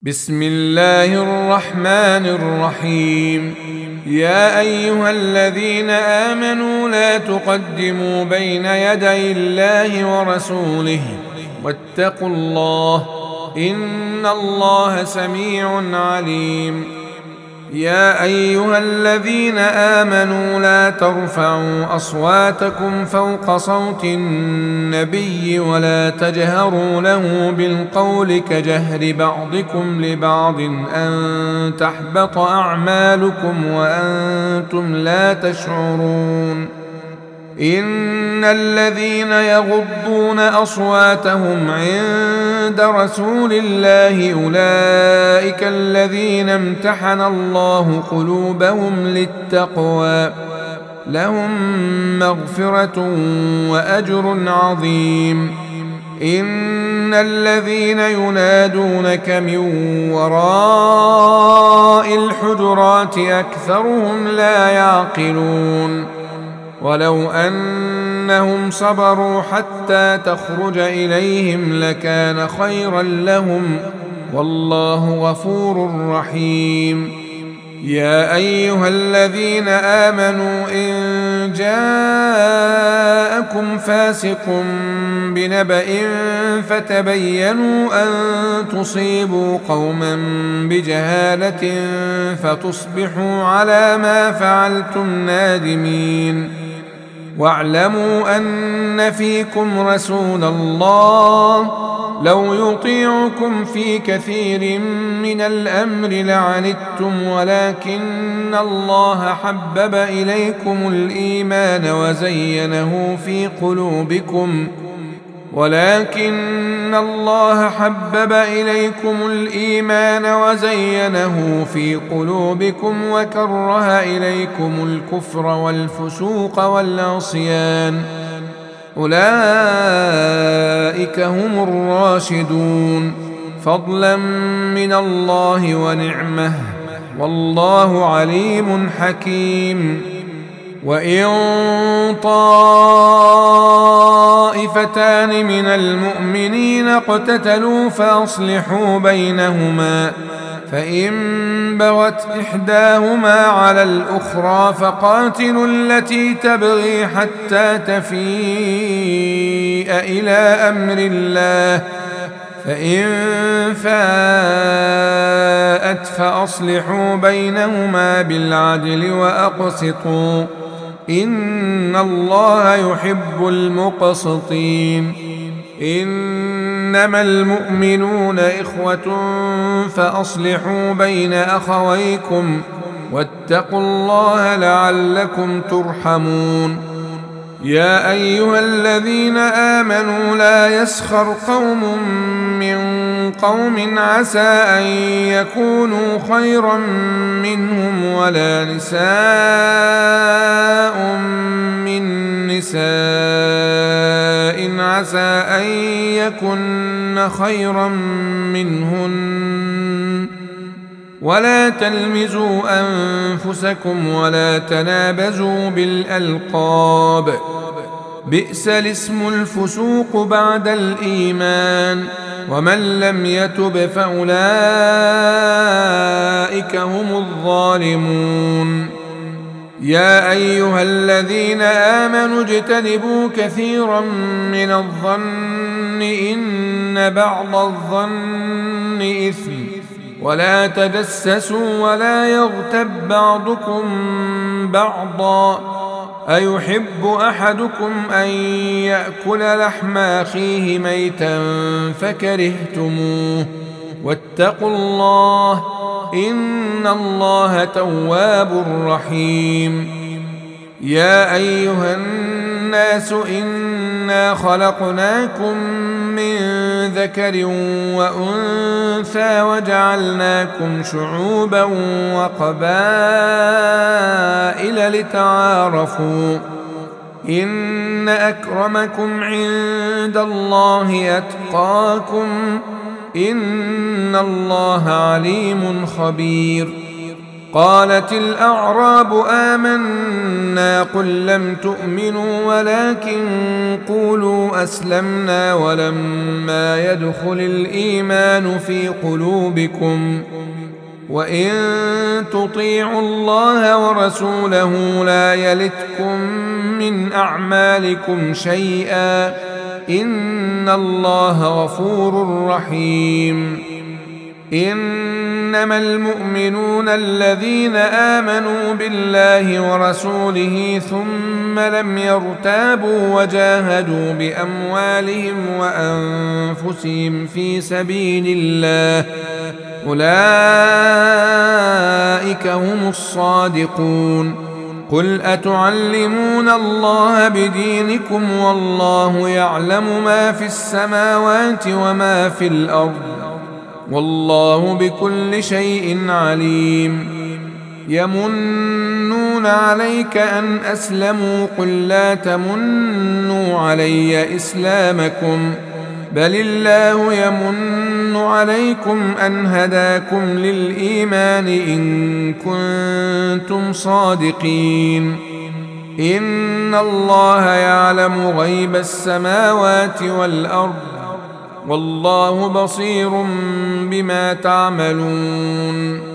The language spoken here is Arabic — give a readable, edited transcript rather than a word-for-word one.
بسم الله الرحمن الرحيم. يا أيها الذين آمنوا لا تقدموا بين يدي الله ورسوله واتقوا الله إن الله سميع عليم. يا أيها الذين آمنوا لا ترفعوا أصواتكم فوق صوت النبي ولا تجهروا له بالقول كجهر بعضكم لبعض أن تحبط أعمالكم وأنتم لا تشعرون. إن الذين يغضون أصواتهم عند رسول الله أولئك الذين امتحن الله قلوبهم للتقوى لهم مغفرة وأجر عظيم. إن الذين ينادونك من وراء الحجرات أكثرهم لا يعقلون. ولو أنهم صبروا حتى تخرج إليهم لكان خيرا لهم والله غفور رحيم. يا أيها الذين آمنوا إن جاءكم فاسق بنبأ فتبينوا أن تصيبوا قوما بجهالة فتصبحوا على ما فعلتم نادمين. واعلموا أن فيكم رسول الله لو يطيعكم في كثير من الأمر لعنتم ولكن الله حبب إليكم الإيمان وزينه في قلوبكم وكره إليكم الكفر والفسوق والعصيان أولئك هم الراشدون فضلا من الله ونعمه والله عليم حكيم. وإن طائفتان من المؤمنين اقتتلوا فأصلحوا بينهما فإن بغت إحداهما على الأخرى فقاتلوا التي تبغي حتى تفيء إلى أمر الله فإن فاءت فأصلحوا بينهما بالعدل وأقسطوا إن الله يحب المقسطين. إنما المؤمنون إخوة فأصلحوا بين أخويكم واتقوا الله لعلكم ترحمون. يا أيها الذين آمنوا لا يسخر قوم من قوم عسى أن يكونوا خيرا منهم ولا نساء من نساء عسى أن يكن خيرا منهن ولا تلمزوا أنفسكم ولا تنابزوا بالألقاب بئس الاسم الفسوق بعد الإيمان ومن لم يتب فأولئك هم الظالمون. يا أيها الذين آمنوا اجتنبوا كثيرا من الظن إن بعض الظن إثم ولا تجسسوا ولا يغتب بعضكم بعضا أيحب أحدكم أن يأكل لحم أخيه ميتا فكرهتموه واتقوا الله إن الله تواب رحيم. يا أيها الناس إنا خلقناكم من ذكر وأنثى وجعلناكم شعوبا وقبائل لتعارفوا إن أكرمكم عند الله أتقاكم إن الله عليم خبير. قالت الأعراب آمنا قل لم تؤمنوا ولكن قولوا أسلمنا ولما يدخل الإيمان في قلوبكم وإن تطيعوا الله ورسوله لا يلتكم من أعمالكم شيئا إن الله غفور رحيم. إنما المؤمنون الذين آمنوا بالله ورسوله ثم لم يرتابوا وجاهدوا بأموالهم وأنفسهم في سبيل الله أولئك هم الصادقون. قل أتعلمون الله بدينكم والله يعلم ما في السماوات وما في الأرض والله بكل شيء عليم. يمنون عليك أن أسلموا قل لا تمنوا علي إسلامكم بل الله يمن عليكم أن هداكم للإيمان إن كنتم صادقين. إن الله يعلم غيب السماوات والأرض والله بصير بما تعملون.